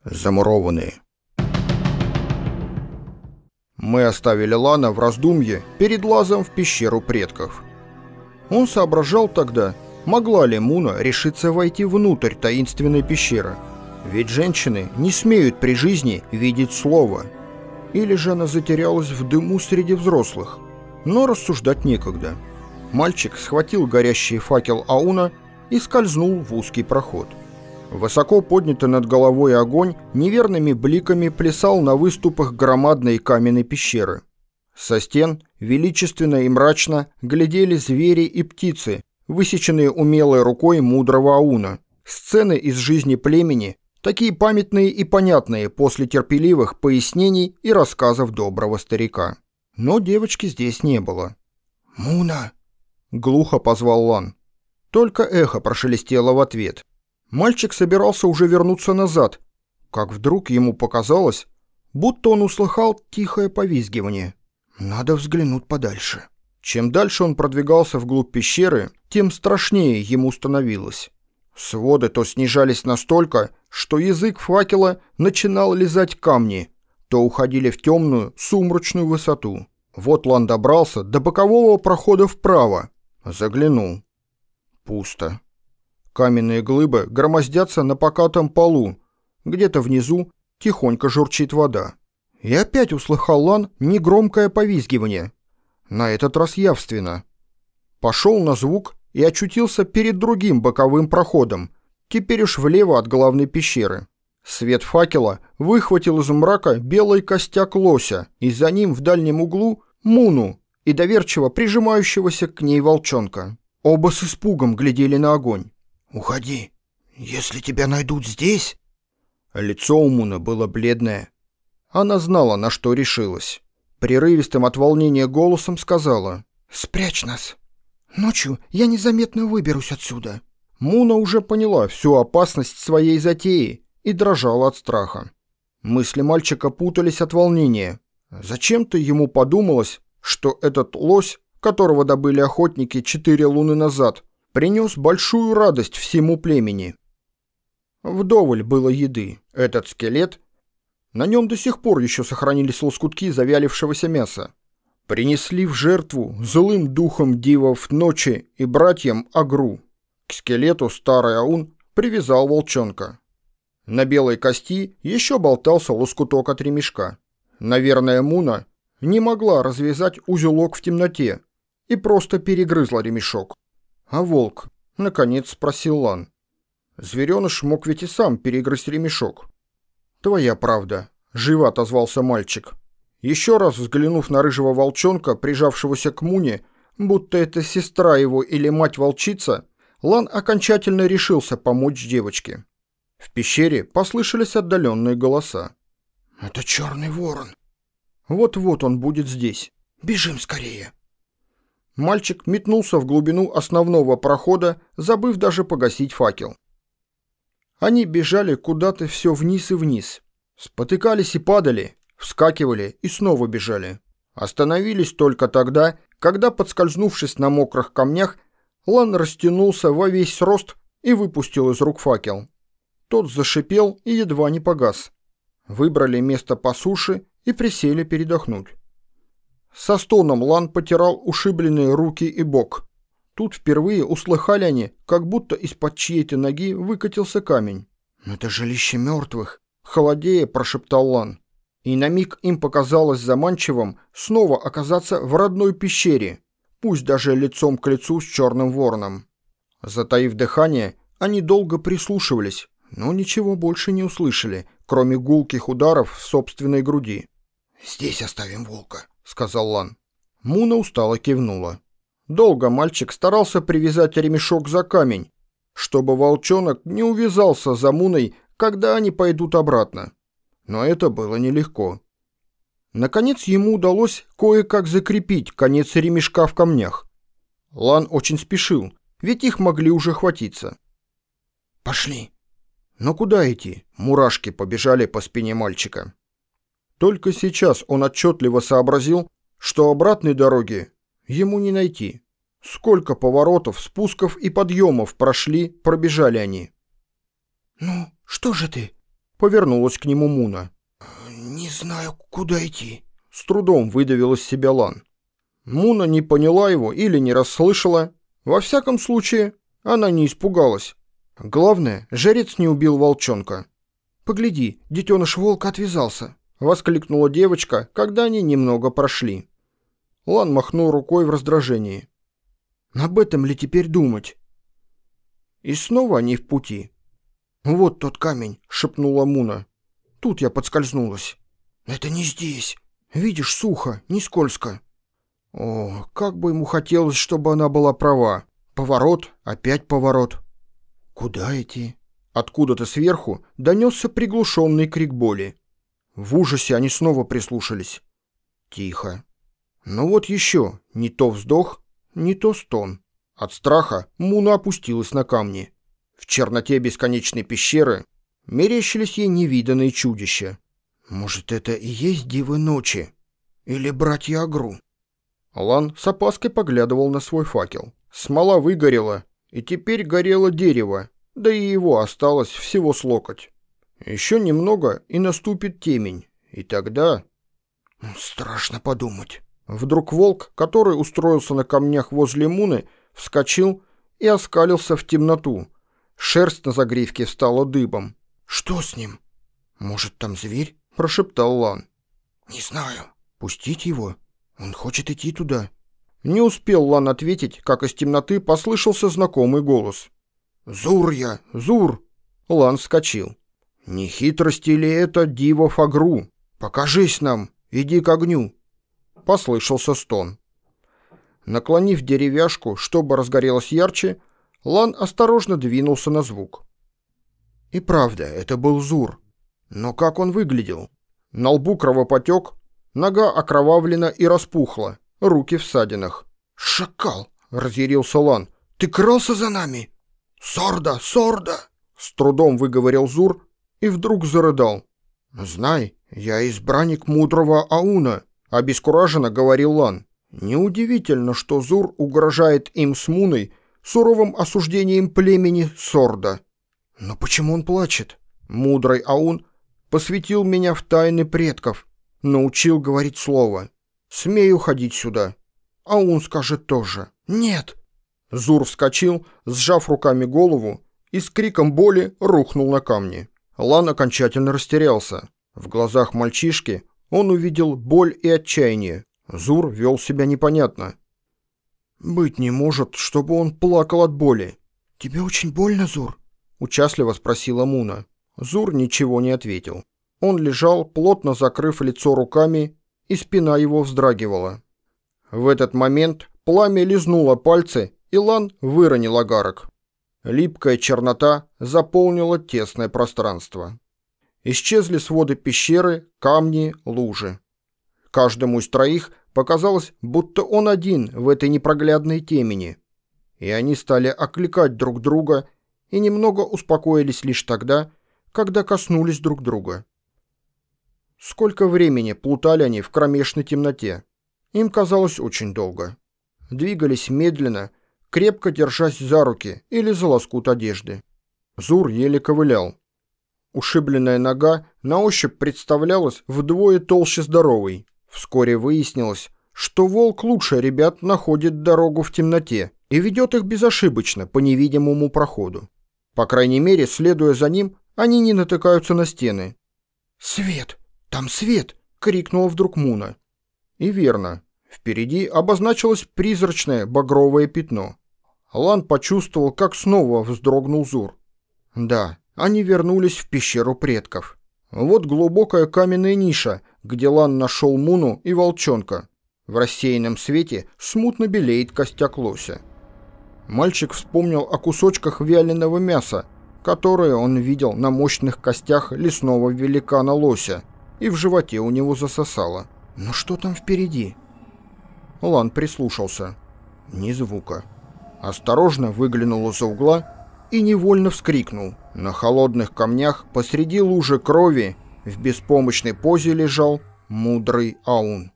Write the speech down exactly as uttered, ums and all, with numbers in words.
Замурованные. Мы оставили Лана в раздумье перед лазом в пещеру предков. Он соображал тогда, могла ли Муна решиться войти внутрь таинственной пещеры. Ведь женщины не смеют при жизни видеть слова. Или же она затерялась в дыму среди взрослых. Но рассуждать некогда. Мальчик схватил горящий факел Ауна и скользнул в узкий проход. Высоко поднятый над головой огонь неверными бликами плясал на выступах громадной каменной пещеры. Со стен величественно и мрачно глядели звери и птицы, высеченные умелой рукой мудрого Ауна. Сцены из жизни племени, такие памятные и понятные после терпеливых пояснений и рассказов доброго старика. Но девочки здесь не было. «Муна!» — глухо позвал Лан. Только эхо прошелестело в ответ. Мальчик собирался уже вернуться назад, как вдруг ему показалось, будто он услыхал тихое повизгивание. «Надо взглянуть подальше». Чем дальше он продвигался вглубь пещеры, тем страшнее ему становилось. Своды то снижались настолько, что язык факела начинал лизать камни, то уходили в темную, сумрачную высоту. Вот Лан добрался до бокового прохода вправо. Заглянул. Пусто. Каменные глыбы громоздятся на покатом полу. Где-то внизу тихонько журчит вода. И опять услыхал Лан негромкое повизгивание. На этот раз явственно. Пошел на звук и очутился перед другим боковым проходом, теперь уж влево от главной пещеры. Свет факела выхватил из мрака белый костяк лося, и за ним в дальнем углу Муну и доверчиво прижимающегося к ней волчонка. Оба с испугом глядели на огонь. «Уходи, если тебя найдут здесь...» Лицо у Муны было бледное. Она знала, на что решилась. Прерывистым от волнения голосом сказала: «Спрячь нас. Ночью я незаметно выберусь отсюда». Муна уже поняла всю опасность своей затеи и дрожала от страха. Мысли мальчика путались от волнения. Зачем-то ему подумалось, что этот лось, которого добыли охотники четыре луны назад, принес большую радость всему племени. Вдоволь было еды. Этот скелет... На нем до сих пор еще сохранились лоскутки завялившегося мяса. Принесли в жертву злым духом дивов ночи и братьям Агру. К скелету старый Аун привязал волчонка. На белой кости еще болтался лоскуток от ремешка. Наверное, Муна не могла развязать узелок в темноте и просто перегрызла ремешок. «А волк?» — наконец спросил Лан. «Звереныш мог ведь и сам перегрызть ремешок». «Твоя правда», — живо отозвался мальчик. Еще раз взглянув на рыжего волчонка, прижавшегося к Муне, будто это сестра его или мать-волчица, Лан окончательно решился помочь девочке. В пещере послышались отдаленные голоса. «Это черный ворон». «Вот-вот он будет здесь. Бежим скорее». Мальчик метнулся в глубину основного прохода, забыв даже погасить факел. Они бежали куда-то все вниз и вниз. Спотыкались и падали, вскакивали и снова бежали. Остановились только тогда, когда, подскользнувшись на мокрых камнях, Лан растянулся во весь рост и выпустил из рук факел. Тот зашипел и едва не погас. Выбрали место по суше и присели передохнуть. Со стоном Лан потирал ушибленные руки и бок. Тут впервые услыхали они, как будто из-под чьей-то ноги выкатился камень. «Это жилище мертвых», — холодея прошептал Лан. И на миг им показалось заманчивым снова оказаться в родной пещере, пусть даже лицом к лицу с черным вороном. Затаив дыхание, они долго прислушивались, но ничего больше не услышали, кроме гулких ударов в собственной груди. «Здесь оставим волка», — сказал Лан. Муна устало кивнула. Долго мальчик старался привязать ремешок за камень, чтобы волчонок не увязался за Муной, когда они пойдут обратно. Но это было нелегко. Наконец ему удалось кое-как закрепить конец ремешка в камнях. Лан очень спешил, ведь их могли уже хватиться. «Пошли». Но куда идти? Мурашки побежали по спине мальчика. Только сейчас он отчетливо сообразил, что обратной дороги ему не найти. Сколько поворотов, спусков и подъемов прошли, пробежали они. «Ну, что же ты?» Повернулась к нему Муна. «Не знаю, куда идти», — с трудом выдавил из себя Лан. Муна не поняла его или не расслышала. Во всяком случае, она не испугалась. Главное, жрец не убил волчонка. «Погляди, детеныш волка отвязался», — воскликнула девочка, когда они немного прошли. Лан махнул рукой в раздражении. «Об этом ли теперь думать?» И снова они в пути. «Вот тот камень», — шепнула Муна. «Тут я подскользнулась». «Это не здесь. Видишь, сухо, не скользко». О, как бы ему хотелось, чтобы она была права. Поворот, опять поворот. «Куда идти?» Откуда-то сверху донесся приглушенный крик боли. В ужасе они снова прислушались. Тихо. Ну вот еще, не то вздох, не то стон. От страха Муна опустилась на камни. В черноте бесконечной пещеры мерещились ей невиданные чудища. «Может, это и есть дивы ночи? Или братья Агру?» Лан с опаской поглядывал на свой факел. Смола выгорела, и теперь горело дерево, да и его осталось всего с локоть. Еще немного, и наступит темень, и тогда... Страшно подумать. Вдруг волк, который устроился на камнях возле Муны, вскочил и оскалился в темноту. Шерсть на загривке встала дыбом. «Что с ним? Может, там зверь?» — прошептал Лан. «Не знаю. Пустить его? Он хочет идти туда». Не успел Лан ответить, как из темноты послышался знакомый голос. «Зур я! Зур!» Лан вскочил. «Не хитрости ли это дивов Агру? Покажись нам! Иди к огню!» Послышался стон. Наклонив деревяшку, чтобы разгорелось ярче, Лан осторожно двинулся на звук. И правда, это был Зур. Но как он выглядел? На лбу кровопотек, нога окровавлена и распухла, руки в ссадинах. «Шакал!» — разъярился Лан. «Ты крался за нами? Сорда, Сорда!» С трудом выговорил Зур и вдруг зарыдал. «Знай, я избранник мудрого Ауна», — обескураженно говорил Лан. Неудивительно, что Зур угрожает им с Муной суровым осуждением племени Сорда. Но почему он плачет? Мудрый Аун посвятил меня в тайны предков, научил говорить слово. Смею ходить сюда. Аун скажет тоже. «Нет!» Зур вскочил, сжав руками голову, и с криком боли рухнул на камни. Лан окончательно растерялся. В глазах мальчишки он увидел боль и отчаяние. Зур вел себя непонятно. «Быть не может, чтобы он плакал от боли». «Тебе очень больно, Зур?» — участливо спросила Муна. Зур ничего не ответил. Он лежал, плотно закрыв лицо руками, и спина его вздрагивала. В этот момент пламя лизнуло пальцы, и Лан выронил огарок. Липкая чернота заполнила тесное пространство. Исчезли своды пещеры, камни, лужи. Каждому из троих показалось, будто он один в этой непроглядной темени. И они стали окликать друг друга и немного успокоились лишь тогда, когда коснулись друг друга. Сколько времени плутали они в кромешной темноте. Им казалось очень долго. Двигались медленно, крепко держась за руки или за лоскут одежды. Зур еле ковылял. Ушибленная нога на ощупь представлялась вдвое толще здоровой. Вскоре выяснилось, что волк лучше ребят находит дорогу в темноте и ведет их безошибочно по невидимому проходу. По крайней мере, следуя за ним, они не натыкаются на стены. «Свет! Там свет!» — крикнула вдруг Муна. И верно. Впереди обозначилось призрачное багровое пятно. Лан почувствовал, как снова вздрогнул Зур. Да, они вернулись в пещеру предков. Вот глубокая каменная ниша, где Лан нашел Муну и волчонка. В рассеянном свете смутно белеет костяк лося. Мальчик вспомнил о кусочках вяленого мяса, которые он видел на мощных костях лесного великана лося, и в животе у него засосало. Но что там впереди? Лан прислушался. Ни звука. Осторожно выглянул из-за угла и невольно вскрикнул. На холодных камнях посреди лужи крови в беспомощной позе лежал мудрый Аун.